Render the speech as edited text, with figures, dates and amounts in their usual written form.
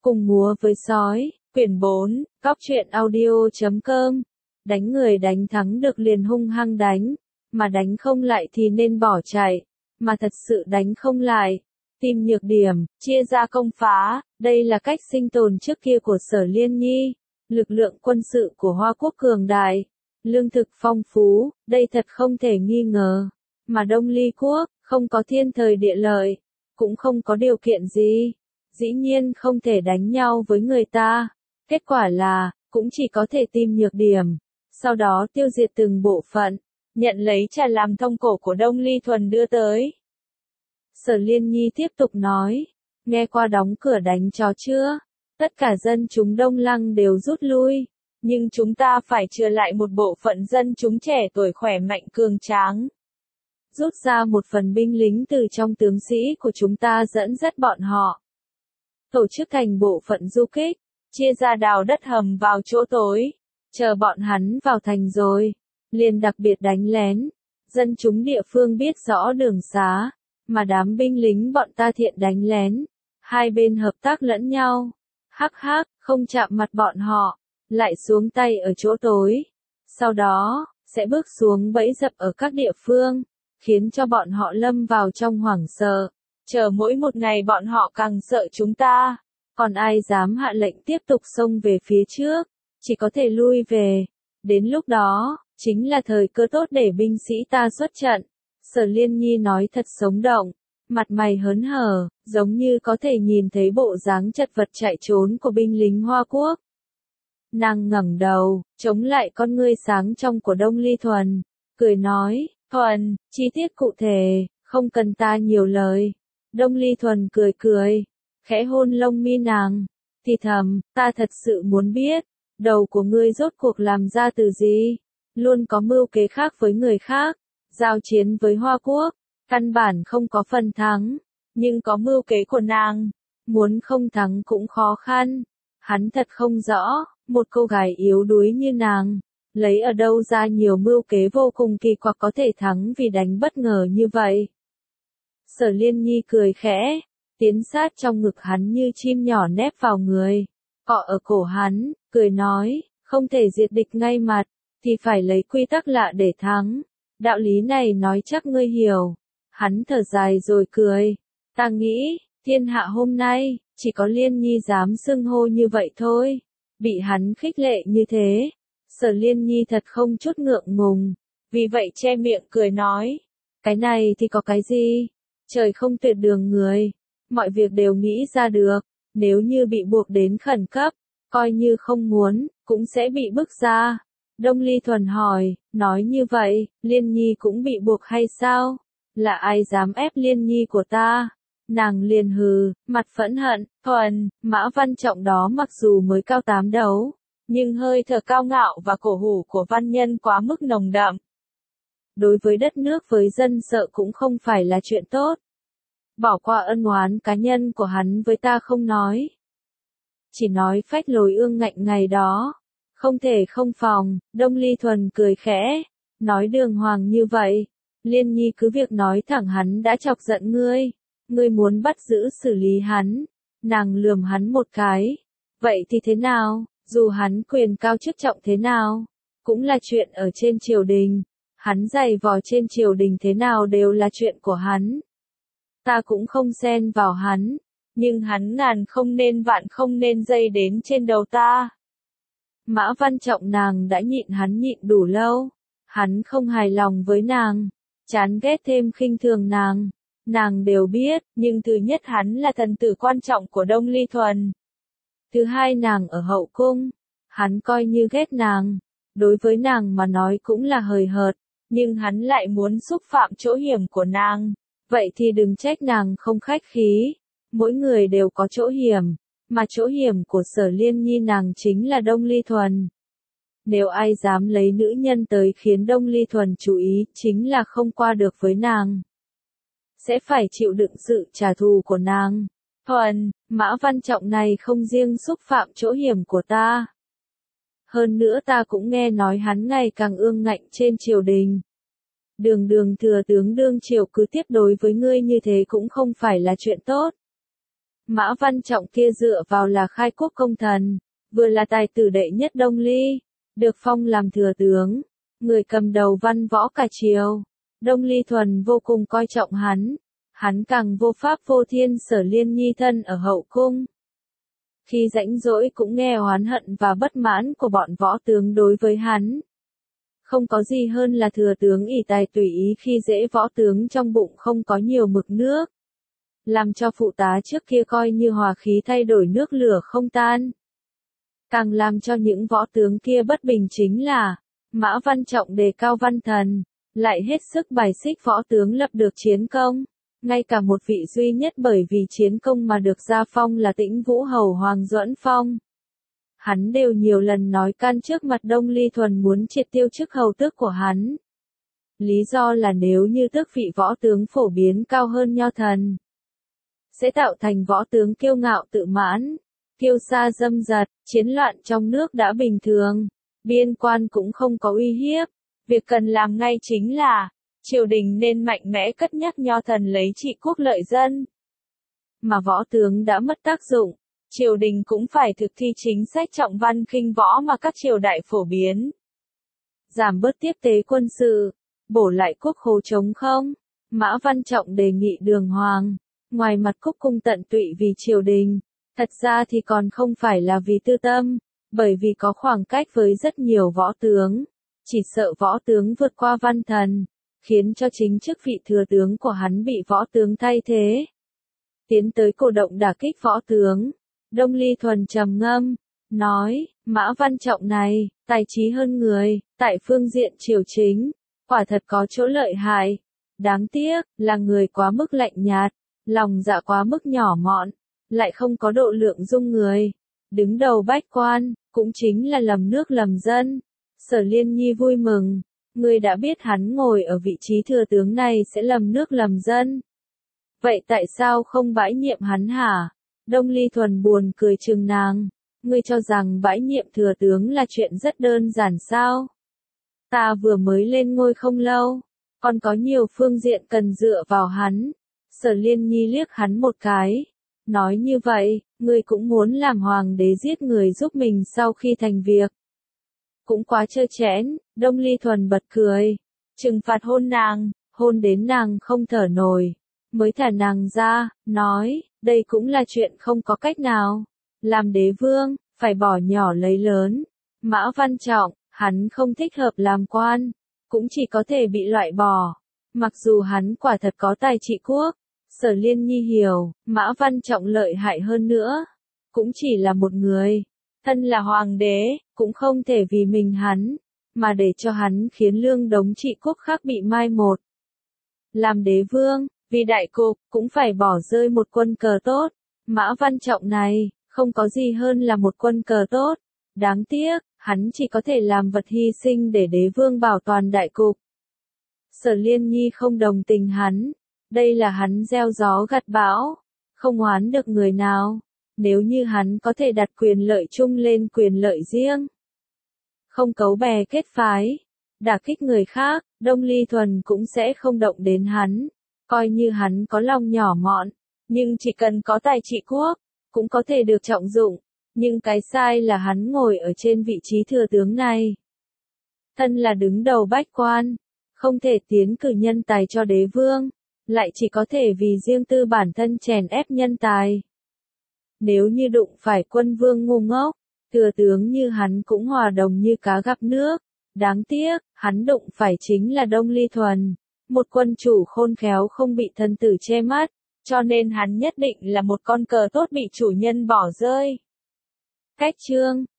Cùng múa với sói, quyển 4, góc truyện audio.com. Đánh người đánh thắng được liền hung hăng đánh, mà đánh không lại thì nên bỏ chạy, mà thật sự đánh không lại. Tìm nhược điểm, chia ra công phá, đây là cách sinh tồn trước kia của Sở Liên Nhi. Lực lượng quân sự của Hoa Quốc cường đại, lương thực phong phú, đây thật không thể nghi ngờ. Mà Đông Ly Quốc, không có thiên thời địa lợi, cũng không có điều kiện gì. Dĩ nhiên không thể đánh nhau với người ta. Kết quả là, cũng chỉ có thể tìm nhược điểm, sau đó tiêu diệt từng bộ phận, nhận lấy trà làm thông cổ của Đông Ly Thuần đưa tới. Sở Liên Nhi tiếp tục nói, nghe qua đóng cửa đánh chó chưa? Tất cả dân chúng Đông Lăng đều rút lui, nhưng chúng ta phải trừ lại một bộ phận dân chúng trẻ tuổi khỏe mạnh cường tráng. Rút ra một phần binh lính từ trong tướng sĩ của chúng ta dẫn dắt bọn họ. Tổ chức thành bộ phận du kích, chia ra đào đất hầm vào chỗ tối, chờ bọn hắn vào thành rồi, liền đặc biệt đánh lén. Dân chúng địa phương biết rõ đường xá, mà đám binh lính bọn ta thiện đánh lén, hai bên hợp tác lẫn nhau. Hắc hắc, không chạm mặt bọn họ, lại xuống tay ở chỗ tối. Sau đó, sẽ bước xuống bẫy dập ở các địa phương, khiến cho bọn họ lâm vào trong hoảng sợ. Chờ mỗi một ngày bọn họ càng sợ chúng ta, còn ai dám hạ lệnh tiếp tục xông về phía trước, chỉ có thể lui về. Đến lúc đó, chính là thời cơ tốt để binh sĩ ta xuất trận. Sở Liên Nhi nói thật sống động, mặt mày hớn hở, giống như có thể nhìn thấy bộ dáng chật vật chạy trốn của binh lính Hoa Quốc. Nàng ngẩng đầu, chống lại con ngươi sáng trong của Đông Ly Thuần, cười nói, Thuần, chi tiết cụ thể, không cần ta nhiều lời. Đông Ly Thuần cười cười, khẽ hôn lông mi nàng, thì thầm, ta thật sự muốn biết, đầu của ngươi rốt cuộc làm ra từ gì, luôn có mưu kế khác với người khác, giao chiến với Hoa Quốc, căn bản không có phần thắng, nhưng có mưu kế của nàng, muốn không thắng cũng khó khăn. Hắn thật không rõ, một cô gái yếu đuối như nàng, lấy ở đâu ra nhiều mưu kế vô cùng kỳ quặc có thể thắng vì đánh bất ngờ như vậy. Sở Liên Nhi cười khẽ, tiến sát trong ngực hắn như chim nhỏ nép vào người, cọ ở cổ hắn, cười nói, không thể diệt địch ngay mặt, thì phải lấy quy tắc lạ để thắng. Đạo lý này nói chắc ngươi hiểu. Hắn thở dài rồi cười, ta nghĩ, thiên hạ hôm nay, chỉ có Liên Nhi dám xưng hô như vậy thôi. Bị hắn khích lệ như thế, Sở Liên Nhi thật không chút ngượng ngùng, vì vậy che miệng cười nói, cái này thì có cái gì? Trời không tuyệt đường người, mọi việc đều nghĩ ra được, nếu như bị buộc đến khẩn cấp, coi như không muốn, cũng sẽ bị bức ra. Đông Ly Thuần hỏi, nói như vậy, Liên Nhi cũng bị buộc hay sao? Là ai dám ép Liên Nhi của ta? Nàng liền hừ, mặt phẫn hận, Thuần, Mã Văn Trọng đó mặc dù mới cao 8 đấu, nhưng hơi thở cao ngạo và cổ hủ của văn nhân quá mức nồng đậm. Đối với đất nước với dân sợ cũng không phải là chuyện tốt. Bỏ qua ân oán cá nhân của hắn với ta không nói. Chỉ nói phách lối ương ngạnh ngày đó. Không thể không phòng, Đông Ly Thuần cười khẽ, nói đường hoàng như vậy. Liên Nhi cứ việc nói thẳng hắn đã chọc giận ngươi. Ngươi muốn bắt giữ xử lý hắn. Nàng lườm hắn một cái. Vậy thì thế nào, dù hắn quyền cao chức trọng thế nào, cũng là chuyện ở trên triều đình. Hắn giày vò trên triều đình thế nào đều là chuyện của hắn. Ta cũng không xen vào hắn, nhưng hắn ngàn không nên vạn không nên dây đến trên đầu ta. Mã Văn Trọng nàng đã nhịn hắn nhịn đủ lâu, hắn không hài lòng với nàng, chán ghét thêm khinh thường nàng đều biết, nhưng thứ nhất hắn là thần tử quan trọng của Đông Ly Thuần. Thứ hai nàng ở hậu cung, hắn coi như ghét nàng, đối với nàng mà nói cũng là hời hợt, nhưng hắn lại muốn xúc phạm chỗ hiểm của nàng, vậy thì đừng trách nàng không khách khí, mỗi người đều có chỗ hiểm. Mà chỗ hiểm của Sở Liên Nhi nàng chính là Đông Ly Thuần. Nếu ai dám lấy nữ nhân tới khiến Đông Ly Thuần chú ý, chính là không qua được với nàng. Sẽ phải chịu đựng sự trả thù của nàng. Thuần, Mã Văn Trọng này không riêng xúc phạm chỗ hiểm của ta. Hơn nữa ta cũng nghe nói hắn ngày càng ương ngạnh trên triều đình. Đường thừa tướng đương triều cứ tiếp đối với ngươi như thế cũng không phải là chuyện tốt. Mã Văn Trọng kia dựa vào là khai quốc công thần, vừa là tài tử đệ nhất Đông Ly, được phong làm thừa tướng, người cầm đầu văn võ cả triều. Đông Ly Thuần vô cùng coi trọng hắn càng vô pháp vô thiên. Sở Liên Nhi thân ở hậu cung, khi rảnh rỗi cũng nghe oán hận và bất mãn của bọn võ tướng đối với hắn. Không có gì hơn là thừa tướng ỷ tài tùy ý khi dễ võ tướng trong bụng không có nhiều mực nước, làm cho phụ tá trước kia coi như hòa khí thay đổi nước lửa không tan. Càng làm cho những võ tướng kia bất bình chính là, Mã Văn Trọng đề cao văn thần, lại hết sức bài xích võ tướng lập được chiến công. Ngay cả một vị duy nhất bởi vì chiến công mà được gia phong là Tĩnh Vũ Hầu Hoàng Duẫn Phong, hắn đều nhiều lần nói can trước mặt Đông Ly Thuần muốn triệt tiêu chức hầu tước của hắn. Lý do là nếu như tước vị võ tướng phổ biến cao hơn nho thần, sẽ tạo thành võ tướng kiêu ngạo tự mãn, kiêu sa dâm dật, chiến loạn trong nước đã bình thường, biên quan cũng không có uy hiếp. Việc cần làm ngay chính là, triều đình nên mạnh mẽ cất nhắc nho thần lấy trị quốc lợi dân. Mà võ tướng đã mất tác dụng, triều đình cũng phải thực thi chính sách trọng văn khinh võ mà các triều đại phổ biến. Giảm bớt tiếp tế quân sự, bổ lại quốc khố trống không. Mã Văn Trọng đề nghị Đường Hoàng, ngoài mặt cúc cung tận tụy vì triều đình, thật ra thì còn không phải là vì tư tâm, bởi vì có khoảng cách với rất nhiều võ tướng, chỉ sợ võ tướng vượt qua văn thần, khiến cho chính chức vị thừa tướng của hắn bị võ tướng thay thế. Tiến tới cổ động đả kích võ tướng, Đông Ly Thuần trầm ngâm, nói, Mã Văn Trọng này, tài trí hơn người, tại phương diện triều chính, quả thật có chỗ lợi hại. Đáng tiếc, là người quá mức lạnh nhạt, lòng dạ quá mức nhỏ mọn, lại không có độ lượng dung người. Đứng đầu bách quan, cũng chính là lầm nước lầm dân. Sở Liên Nhi vui mừng, người đã biết hắn ngồi ở vị trí thừa tướng này sẽ lầm nước lầm dân. Vậy tại sao không bãi nhiệm hắn hả? Đông Ly Thuần buồn cười chừng nàng, ngươi cho rằng bãi nhiệm thừa tướng là chuyện rất đơn giản sao? Ta vừa mới lên ngôi không lâu, còn có nhiều phương diện cần dựa vào hắn. Sở Liên Nhi liếc hắn một cái, nói như vậy, ngươi cũng muốn làm hoàng đế giết người giúp mình sau khi thành việc. Cũng quá trơ trẽn. Đông Ly Thuần bật cười, trừng phạt hôn đến nàng không thở nổi, mới thả nàng ra, nói, đây cũng là chuyện không có cách nào. Làm đế vương, phải bỏ nhỏ lấy lớn. Mã Văn Trọng, hắn không thích hợp làm quan, cũng chỉ có thể bị loại bỏ. Mặc dù hắn quả thật có tài trị quốc, Sở Liên Nhi hiểu, Mã Văn Trọng lợi hại hơn nữa, cũng chỉ là một người. Thân là hoàng đế, cũng không thể vì mình hắn, mà để cho hắn khiến lương đống trị quốc khác bị mai một. Làm đế vương, vì đại cục, cũng phải bỏ rơi một quân cờ tốt. Mã Văn Trọng này, không có gì hơn là một quân cờ tốt. Đáng tiếc, hắn chỉ có thể làm vật hy sinh để đế vương bảo toàn đại cục. Sở Liên Nhi không đồng tình hắn. Đây là hắn gieo gió gặt bão, không oán được người nào. Nếu như hắn có thể đặt quyền lợi chung lên quyền lợi riêng, không cấu bè kết phái, đả kích người khác, Đông Ly Thuần cũng sẽ không động đến hắn. Coi như hắn có lòng nhỏ mọn, nhưng chỉ cần có tài trị quốc, cũng có thể được trọng dụng. Nhưng cái sai là hắn ngồi ở trên vị trí thừa tướng này. Thân là đứng đầu bách quan, không thể tiến cử nhân tài cho đế vương, lại chỉ có thể vì riêng tư bản thân chèn ép nhân tài. Nếu như đụng phải quân vương ngu ngốc, thừa tướng như hắn cũng hòa đồng như cá gặp nước. Đáng tiếc, hắn đụng phải chính là Đông Ly Thuần, một quân chủ khôn khéo không bị thân tử che mắt, cho nên hắn nhất định là một con cờ tốt bị chủ nhân bỏ rơi. Cách chương